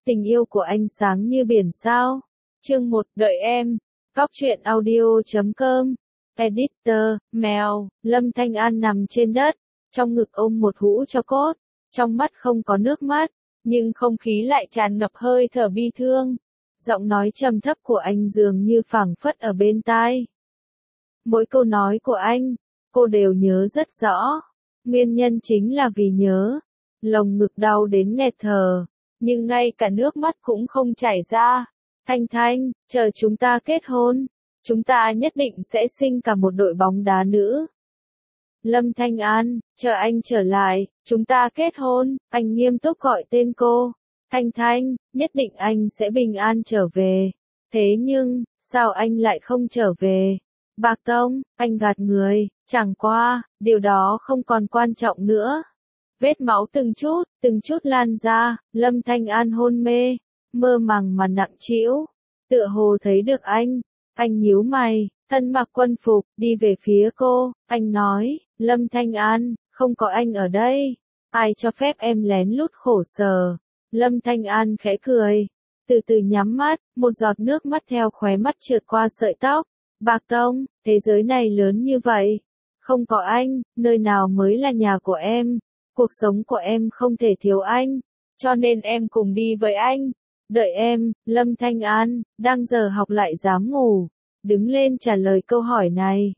Tình yêu của anh sáng như biển sao. Chương 1, đợi em. Góc truyện audio.com. Editor, mèo. Lâm Thanh An nằm trên đất, trong ngực ôm một hũ tro cốt, trong mắt không có nước mắt, nhưng không khí lại tràn ngập hơi thở bi thương. Giọng nói trầm thấp của anh dường như phảng phất ở bên tai. Mỗi câu nói của anh, cô đều nhớ rất rõ. Nguyên nhân chính là vì nhớ. Lồng ngực đau đến nghẹt thở, nhưng ngay cả nước mắt cũng không chảy ra. Thanh Thanh, chờ chúng ta kết hôn. Chúng ta nhất định sẽ sinh cả một đội bóng đá nữ. Lâm Thanh An, chờ anh trở lại, chúng ta kết hôn. Anh nghiêm túc gọi tên cô. Thanh Thanh, nhất định anh sẽ bình an trở về. Thế nhưng, sao anh lại không trở về? Bạc Tông, anh gạt người, chẳng qua, điều đó không còn quan trọng nữa. Vết máu từng chút lan ra, Lâm Thanh An hôn mê, mơ màng mà nặng trĩu. Tựa hồ thấy được anh nhíu mày, thân mặc quân phục, đi về phía cô, anh nói, Lâm Thanh An, không có anh ở đây, ai cho phép em lén lút khổ sở. Lâm Thanh An khẽ cười, từ từ nhắm mắt, một giọt nước mắt theo khóe mắt trượt qua sợi tóc. Bạc Tông, thế giới này lớn như vậy, không có anh, nơi nào mới là nhà của em? Cuộc sống của em không thể thiếu anh, cho nên em cùng đi với anh. Đợi em. Lâm Thanh An, đang giờ học lại dám ngủ, đứng lên trả lời câu hỏi này.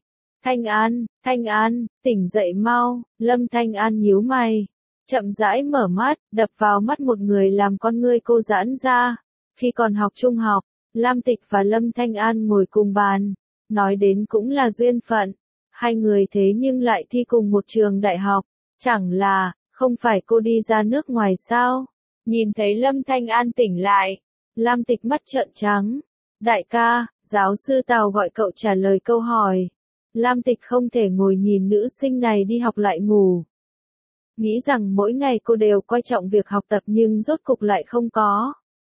Thanh An, tỉnh dậy mau. Lâm Thanh An nhíu mày, chậm rãi mở mắt, đập vào mắt một người làm con ngươi cô giãn ra. Khi còn học trung học, Lam Tịch và Lâm Thanh An ngồi cùng bàn, nói đến cũng là duyên phận. Hai người thế nhưng lại thi cùng một trường đại học, chẳng là, không phải cô đi ra nước ngoài sao? Nhìn thấy Lâm Thanh An tỉnh lại, Lam Tịch mắt trợn trắng. Đại ca, giáo sư Tào gọi cậu trả lời câu hỏi. Lam Tịch không thể ngồi nhìn nữ sinh này đi học lại ngủ. Nghĩ rằng mỗi ngày cô đều coi trọng việc học tập nhưng rốt cục lại không có.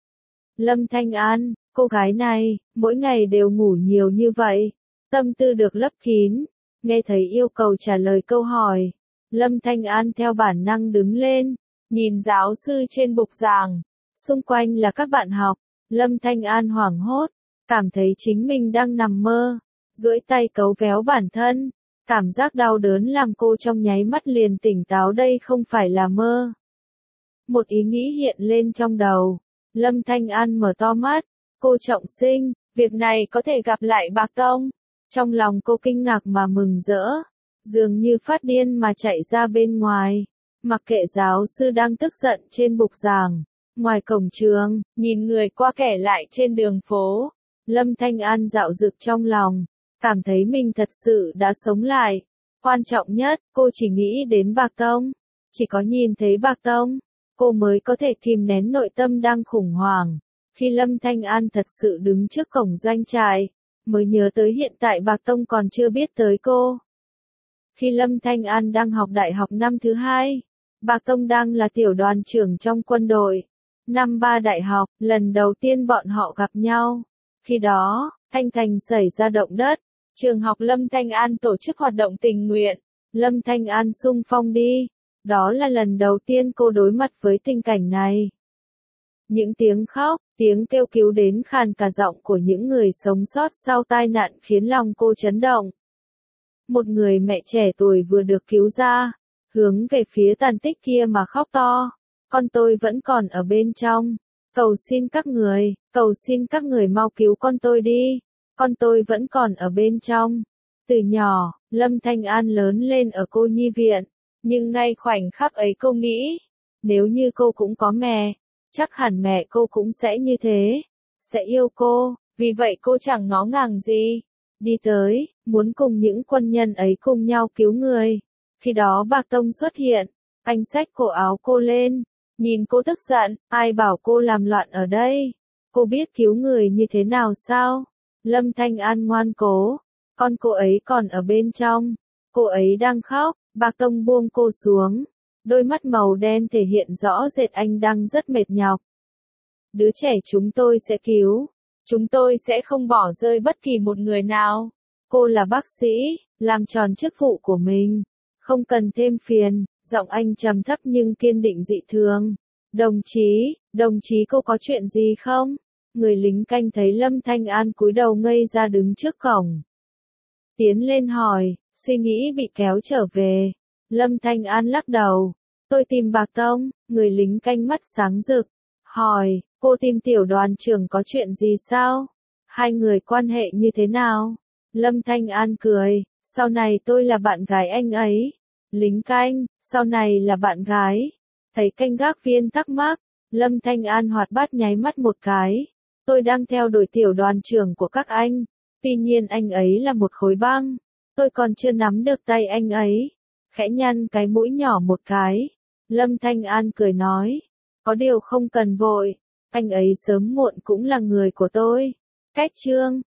Lâm Thanh An, cô gái này, mỗi ngày đều ngủ nhiều như vậy, tâm tư được lấp kín. Nghe thấy yêu cầu trả lời câu hỏi, Lâm Thanh An theo bản năng đứng lên, nhìn giáo sư trên bục giảng, xung quanh là các bạn học. Lâm Thanh An hoảng hốt, cảm thấy chính mình đang nằm mơ, duỗi tay cấu véo bản thân, cảm giác đau đớn làm cô trong nháy mắt liền tỉnh táo đây không phải là mơ. Một ý nghĩ hiện lên trong đầu, Lâm Thanh An mở to mắt, cô trọng sinh, việc này có thể gặp lại Bạc Tông. Trong lòng cô kinh ngạc mà mừng rỡ, dường như phát điên mà chạy ra bên ngoài, mặc kệ giáo sư đang tức giận trên bục giảng. Ngoài cổng trường, nhìn người qua kẻ lại trên đường phố, Lâm Thanh An dạo dực trong lòng, cảm thấy mình thật sự đã sống lại. Quan trọng nhất, cô chỉ nghĩ đến Bạc Tông. Chỉ có nhìn thấy Bạc Tông, cô mới có thể kìm nén nội tâm đang khủng hoảng. Khi Lâm Thanh An thật sự đứng trước cổng doanh trại, mới nhớ tới hiện tại Bạc Tông còn chưa biết tới cô. Khi Lâm Thanh An đang học đại học năm thứ 2, Bạc Tông đang là tiểu đoàn trưởng trong quân đội. Năm 3 đại học, lần đầu tiên bọn họ gặp nhau. Khi đó, Thanh Thành xảy ra động đất, trường học Lâm Thanh An tổ chức hoạt động tình nguyện. Lâm Thanh An xung phong đi. Đó là lần đầu tiên cô đối mặt với tình cảnh này. Những tiếng khóc, tiếng kêu cứu đến khàn cả giọng của những người sống sót sau tai nạn khiến lòng cô chấn động. Một người mẹ trẻ tuổi vừa được cứu ra, hướng về phía tàn tích kia mà khóc to. Con tôi vẫn còn ở bên trong. Cầu xin các người mau cứu con tôi đi. Con tôi vẫn còn ở bên trong. Từ nhỏ, Lâm Thanh An lớn lên ở cô nhi viện. Nhưng ngay khoảnh khắc ấy cô nghĩ, nếu như cô cũng có mẹ, chắc hẳn mẹ cô cũng sẽ như thế. Sẽ yêu cô, vì vậy cô chẳng ngó ngàng gì. Đi tới, muốn cùng những quân nhân ấy cùng nhau cứu người. Khi đó Bạc Tông xuất hiện, anh xách cổ áo cô lên. Nhìn cô tức giận, ai bảo cô làm loạn ở đây? Cô biết cứu người như thế nào sao? Lâm Thanh An ngoan cố, con cô ấy còn ở bên trong, cô ấy đang khóc. Bạc Tông buông cô xuống, đôi mắt màu đen thể hiện rõ rệt anh đang rất mệt nhọc. Đứa trẻ chúng tôi sẽ cứu, chúng tôi sẽ không bỏ rơi bất kỳ một người nào. Cô là bác sĩ, làm tròn chức vụ của mình, không cần thêm phiền. Giọng anh trầm thấp nhưng kiên định dị thường. Đồng chí, Đồng chí cô có chuyện gì không? Người lính canh thấy Lâm Thanh An cúi đầu ngây ra đứng trước cổng. Tiến lên hỏi, suy nghĩ bị kéo trở về. Lâm Thanh An lắc đầu. Tôi tìm Bạc Tông, người lính canh mắt sáng rực. Hỏi, cô tìm tiểu đoàn trưởng có chuyện gì sao? Hai người quan hệ như thế nào? Lâm Thanh An cười, sau này tôi là bạn gái anh ấy. Lính canh, sau này là bạn gái. Thấy canh gác viên thắc mắc, Lâm Thanh An hoạt bát nháy mắt một cái. Tôi đang theo đuổi tiểu đoàn trưởng của các anh. Tuy nhiên anh ấy là một khối băng. Tôi còn chưa nắm được tay anh ấy. Khẽ nhăn cái mũi nhỏ một cái. Lâm Thanh An cười nói. Có điều không cần vội. Anh ấy sớm muộn cũng là người của tôi. Cách chương